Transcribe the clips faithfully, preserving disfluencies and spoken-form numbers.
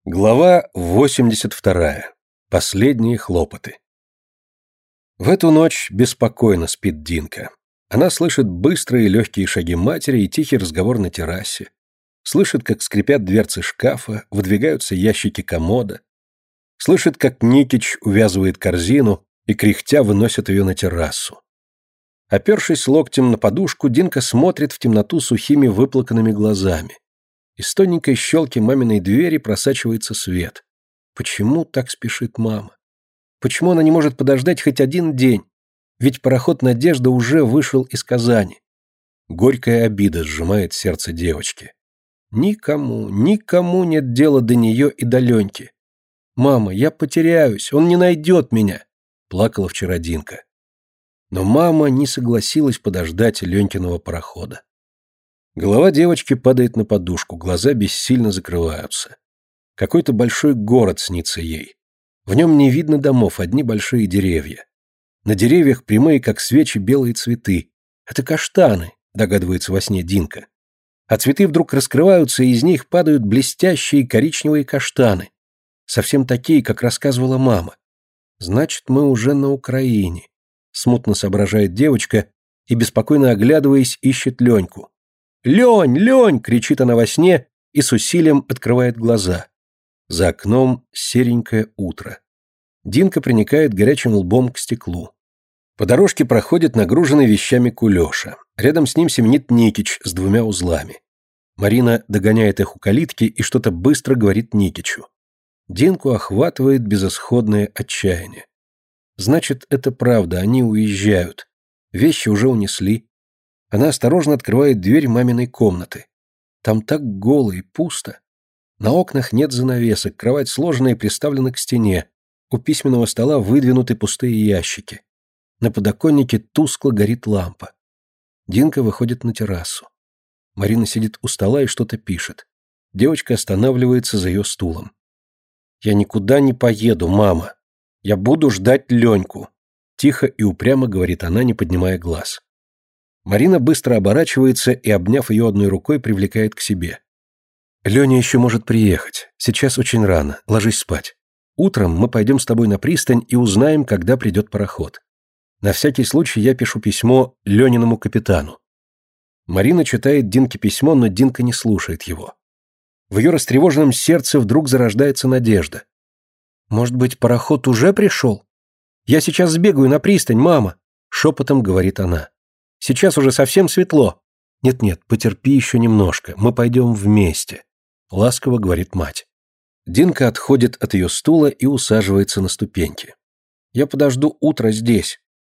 Глава восемьдесят вторая. Последние хлопоты. В эту ночь беспокойно спит Динка. Она слышит быстрые легкие шаги матери и тихий разговор на террасе. Слышит, как скрипят дверцы шкафа, выдвигаются ящики комода. Слышит, как Никич увязывает корзину и кряхтя выносит ее на террасу. Опершись локтем на подушку, Динка смотрит в темноту сухими выплаканными глазами. Из тоненькой щелки маминой двери просачивается свет. Почему так спешит мама? Почему она не может подождать хоть один день? Ведь пароход «Надежда» уже вышел из Казани. Горькая обида сжимает сердце девочки. Никому, никому нет дела до нее и до Леньки. «Мама, я потеряюсь, он не найдет меня», — плакала вчера Динка. Но мама не согласилась подождать Ленькиного парохода. Голова девочки падает на подушку, глаза бессильно закрываются. Какой-то большой город снится ей. В нем не видно домов, одни большие деревья. На деревьях прямые, как свечи, белые цветы. Это каштаны, догадывается во сне Динка. А цветы вдруг раскрываются, и из них падают блестящие коричневые каштаны. Совсем такие, как рассказывала мама. Значит, мы уже на Украине. Смутно соображает девочка и, беспокойно оглядываясь, ищет Леньку. «Лень! Лень!» — кричит она во сне и с усилием открывает глаза. За окном серенькое утро. Динка приникает горячим лбом к стеклу. По дорожке проходит нагруженный вещами Кулеша. Рядом с ним семенит Никич с двумя узлами. Марина догоняет их у калитки и что-то быстро говорит Никичу. Динку охватывает безысходное отчаяние. Значит, это правда, они уезжают. Вещи уже унесли. Она осторожно открывает дверь маминой комнаты. Там так голо и пусто. На окнах нет занавесок, кровать сложена и приставлена к стене. У письменного стола выдвинуты пустые ящики. На подоконнике тускло горит лампа. Динка выходит на террасу. Марина сидит у стола и что-то пишет. Девочка останавливается за ее стулом. «Я никуда не поеду, мама. Я буду ждать Леньку», — тихо и упрямо говорит она, не поднимая глаз. Марина быстро оборачивается и, обняв ее одной рукой, привлекает к себе. «Леня еще может приехать. Сейчас очень рано. Ложись спать. Утром мы пойдем с тобой на пристань и узнаем, когда придет пароход. На всякий случай я пишу письмо Лениному капитану». Марина читает Динке письмо, но Динка не слушает его. В ее растревоженном сердце вдруг зарождается надежда. «Может быть, пароход уже пришел? Я сейчас сбегаю на пристань, мама», — шепотом говорит она. «Сейчас уже совсем светло». «Нет-нет, потерпи еще немножко, мы пойдем вместе», — ласково говорит мать. Динка отходит от ее стула и усаживается на ступеньки. «Я подожду утро здесь».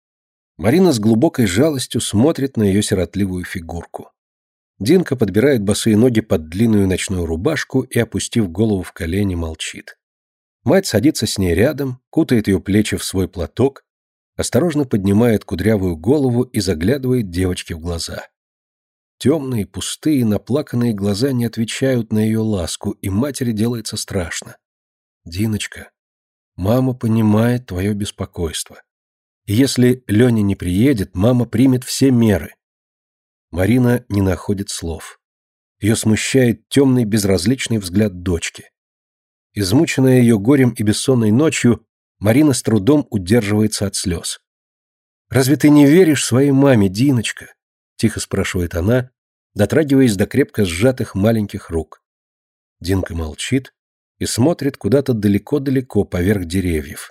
Марина с глубокой жалостью смотрит на ее сиротливую фигурку. Динка подбирает босые ноги под длинную ночную рубашку и, опустив голову в колени, молчит. Мать садится с ней рядом, кутает ее плечи в свой платок, осторожно поднимает кудрявую голову и заглядывает девочке в глаза. Темные, пустые, наплаканные глаза не отвечают на ее ласку, и матери делается страшно. «Диночка, мама понимает твое беспокойство. И если Леня не приедет, мама примет все меры». Марина не находит слов. Ее смущает темный безразличный взгляд дочки. Измученная ее горем и бессонной ночью, Марина с трудом удерживается от слез. «Разве ты не веришь своей маме, Диночка?» — тихо спрашивает она, дотрагиваясь до крепко сжатых маленьких рук. Динка молчит и смотрит куда-то далеко-далеко поверх деревьев.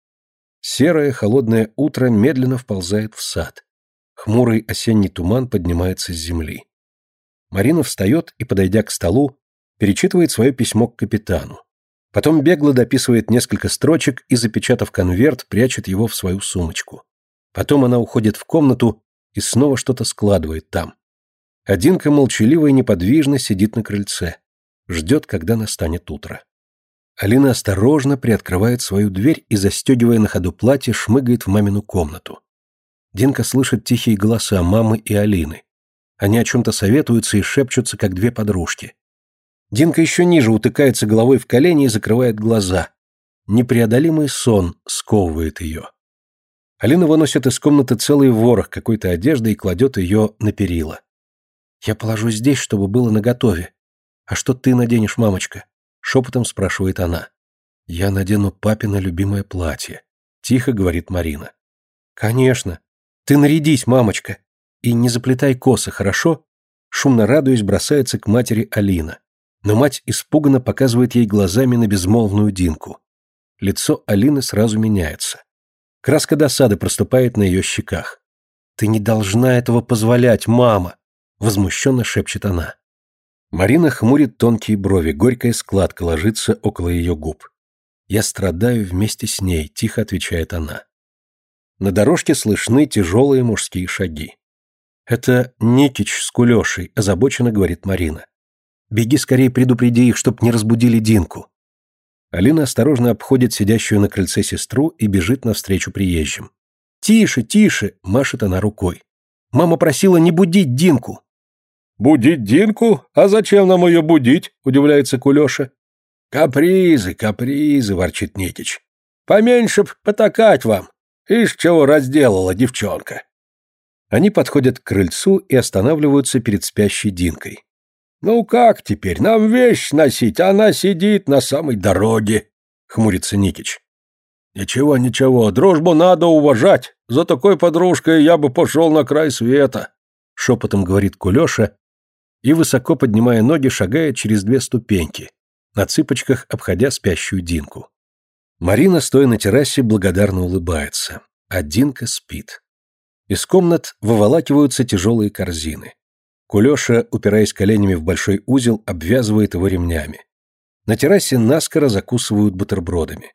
Серое холодное утро медленно вползает в сад. Хмурый осенний туман поднимается с земли. Марина встает и, подойдя к столу, перечитывает свое письмо к капитану. Потом бегло дописывает несколько строчек и, запечатав конверт, прячет его в свою сумочку. Потом она уходит в комнату и снова что-то складывает там. А Динка молчаливо и неподвижно сидит на крыльце. Ждет, когда настанет утро. Алина осторожно приоткрывает свою дверь и, застегивая на ходу платье, шмыгает в мамину комнату. Динка слышит тихие голоса мамы и Алины. Они о чем-то советуются и шепчутся, как две подружки. Динка еще ниже утыкается головой в колени и закрывает глаза. Непреодолимый сон сковывает ее. Алина выносит из комнаты целый ворох какой-то одежды и кладет ее на перила. «Я положу здесь, чтобы было наготове. А что ты наденешь, мамочка? шепотом спрашивает она. «Я надену папино любимое платье», — тихо говорит Марина. «Конечно. Ты нарядись, мамочка. И не заплетай косы, хорошо?» Шумно радуясь, бросается к матери Алина. Но мать испуганно показывает ей глазами на безмолвную Динку. Лицо Алины сразу меняется. Краска досады проступает на ее щеках. «Ты не должна этого позволять, мама!» — возмущенно шепчет она. Марина хмурит тонкие брови, горькая складка ложится около ее губ. «Я страдаю вместе с ней», — тихо отвечает она. На дорожке слышны тяжелые мужские шаги. «Это Никич с Кулешей», — озабоченно говорит Марина. «Беги скорее, предупреди их, чтоб не разбудили Динку». Алина осторожно обходит сидящую на крыльце сестру и бежит навстречу приезжим. «Тише, тише!» — машет она рукой. «Мама просила не будить Динку». «Будить Динку? А зачем нам ее будить?» — удивляется Кулеша. «Капризы, капризы!» — ворчит Никич. «Поменьше б потакать вам. Ишь, чего разделала девчонка». Они подходят к крыльцу и останавливаются перед спящей Динкой. «Ну как теперь? Нам вещь носить, а она сидит на самой дороге», — хмурится Никич. «Ничего, ничего, дружбу надо уважать. За такой подружкой я бы пошел на край света», — шепотом говорит Кулеша и, высоко поднимая ноги, шагает через две ступеньки, на цыпочках обходя спящую Динку. Марина, стоя на террасе, благодарно улыбается, а Динка спит. Из комнат выволакиваются тяжелые корзины. Кулеша, упираясь коленями в большой узел, обвязывает его ремнями. На террасе наскоро закусывают бутербродами.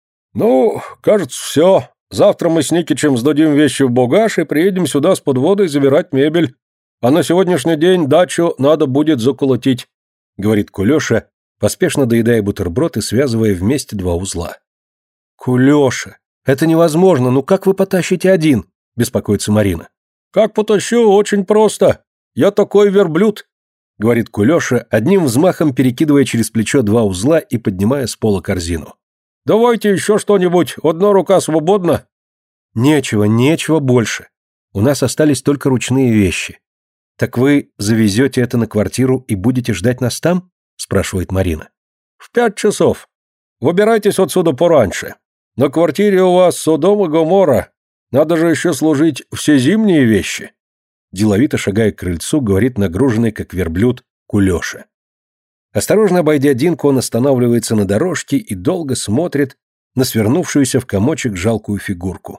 «Ну, кажется, все. Завтра мы с Никичем сдадим вещи в багаж и приедем сюда с подводой забирать мебель. А на сегодняшний день дачу надо будет заколотить», — говорит Кулеша, поспешно доедая бутерброд и связывая вместе два узла. «Кулеша, это невозможно, ну как вы потащите один?» — беспокоится Марина. «Как потащу? Очень просто. Я такой верблюд», — говорит Кулеша, одним взмахом перекидывая через плечо два узла и поднимая с пола корзину. «Давайте еще что-нибудь, одна рука свободна». «Нечего, нечего больше. У нас остались только ручные вещи. Так вы завезете это на квартиру и будете ждать нас там?» — спрашивает Марина. «В пять часов. Выбирайтесь отсюда пораньше. На квартире у вас Содом и Гоморра. Надо же еще служить все зимние вещи». Деловито шагая к крыльцу, говорит нагруженный, как верблюд, Кулеша. Осторожно обойдя Динку, он останавливается на дорожке и долго смотрит на свернувшуюся в комочек жалкую фигурку.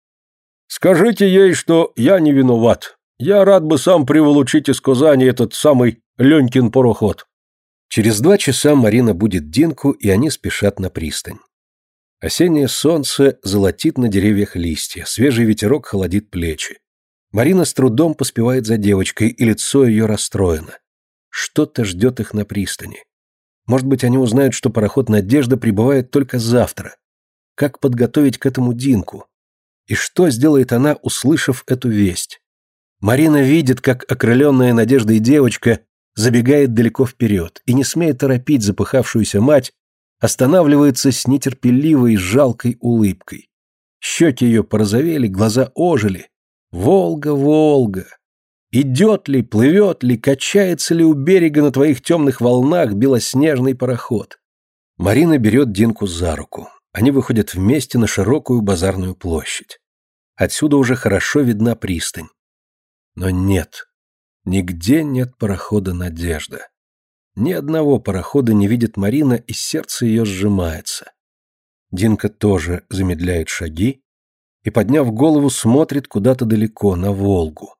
«Скажите ей, что я не виноват. Я рад бы сам приволочить из Казани этот самый Ленькин пароход». Через два часа Марина будет Динку, и они спешат на пристань. Осеннее солнце золотит на деревьях листья, свежий ветерок холодит плечи. Марина с трудом поспевает за девочкой, и лицо ее расстроено. Что-то ждет их на пристани. Может быть, они узнают, что пароход «Надежда» прибывает только завтра. Как подготовить к этому Динку? И что сделает она, услышав эту весть? Марина видит, как окрыленная надеждой девочка забегает далеко вперед и, не смея торопить запыхавшуюся мать, останавливается с нетерпеливой, жалкой улыбкой. Щеки ее порозовели, глаза ожили. «Волга, Волга! Идет ли, плывет ли, качается ли у берега на твоих темных волнах белоснежный пароход?» Марина берет Динку за руку. Они выходят вместе на широкую базарную площадь. Отсюда уже хорошо видна пристань. Но нет, нигде нет парохода «Надежда». Ни одного парохода не видит Марина, и сердце ее сжимается. Динка тоже замедляет шаги и, подняв голову, смотрит куда-то далеко, на Волгу.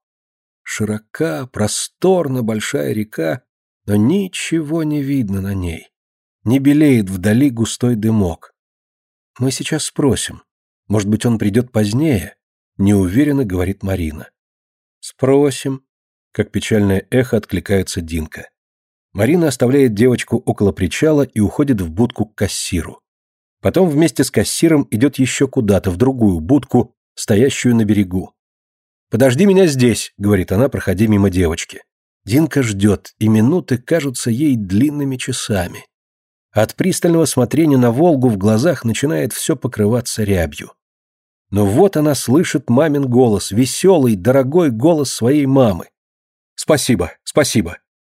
Широка, просторна большая река, но ничего не видно на ней. Не белеет вдали густой дымок. «Мы сейчас спросим. Может быть, он придет позднее?» — неуверенно говорит Марина. «Спросим», — как печальное эхо откликается Динка. Марина оставляет девочку около причала и уходит в будку к кассиру. Потом вместе с кассиром идет еще куда-то, в другую будку, стоящую на берегу. «Подожди меня здесь», — говорит она, проходя мимо девочки. Динка ждет, и минуты кажутся ей длинными часами. От пристального смотрения на Волгу в глазах начинает все покрываться рябью. Но вот она слышит мамин голос, веселый, дорогой голос своей мамы. «Спасибо, спасибо.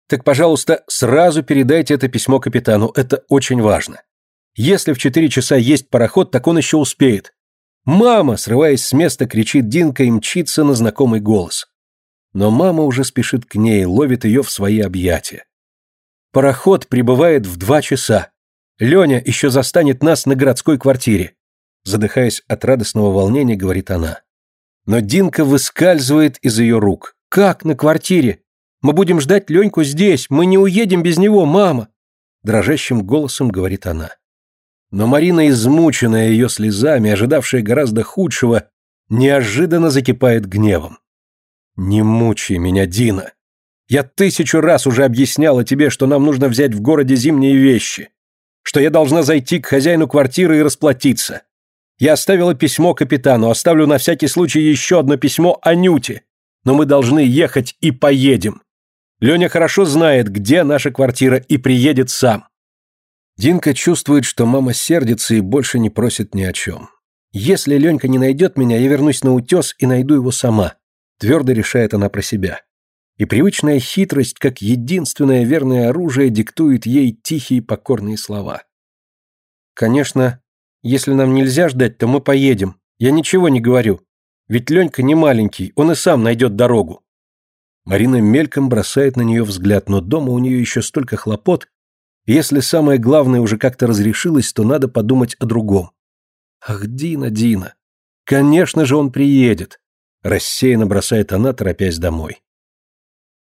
Так, пожалуйста, сразу передайте это письмо капитану, это очень важно. Если в четыре часа есть пароход, так он еще успеет. «Мама!» — срываясь с места, кричит Динка и мчится на знакомый голос. Но мама уже спешит к ней, ловит ее в свои объятия. Пароход прибывает в два часа. Леня еще застанет нас на городской квартире. Задыхаясь от радостного волнения, говорит она. Но Динка выскальзывает из ее рук. «Как на квартире? Мы будем ждать Леньку здесь, мы не уедем без него, мама!» Дрожащим голосом говорит она. Но Марина, измученная ее слезами, ожидавшая гораздо худшего, неожиданно закипает гневом. «Не мучай меня, Дина. Я тысячу раз уже объясняла тебе, что нам нужно взять в городе зимние вещи, что я должна зайти к хозяину квартиры и расплатиться. Я оставила письмо капитану, оставлю на всякий случай еще одно письмо Анюте, но мы должны ехать и поедем. Леня хорошо знает, где наша квартира, и приедет сам». Динка чувствует, что мама сердится и больше не просит ни о чем. «Если Ленька не найдет меня, я вернусь на утес и найду его сама», твердо решает она про себя. И привычная хитрость, как единственное верное оружие, диктует ей тихие покорные слова. «Конечно, если нам нельзя ждать, то мы поедем. Я ничего не говорю. Ведь Ленька не маленький, он и сам найдет дорогу». Марина мельком бросает на нее взгляд, но дома у нее еще столько хлопот, и если самое главное уже как-то разрешилось, то надо подумать о другом. «Ах, Дина, Дина, конечно же он приедет», рассеянно бросает она, торопясь домой.